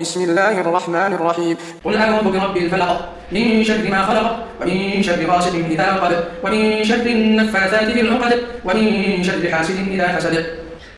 بسم الله الرحمن الرحيم. قل أعوذ برب الفلق من شر ما خلق ومن شر غاسق إذا وقب ومن شر النفاثات في العقد ومن شر حاسد إذا حسد.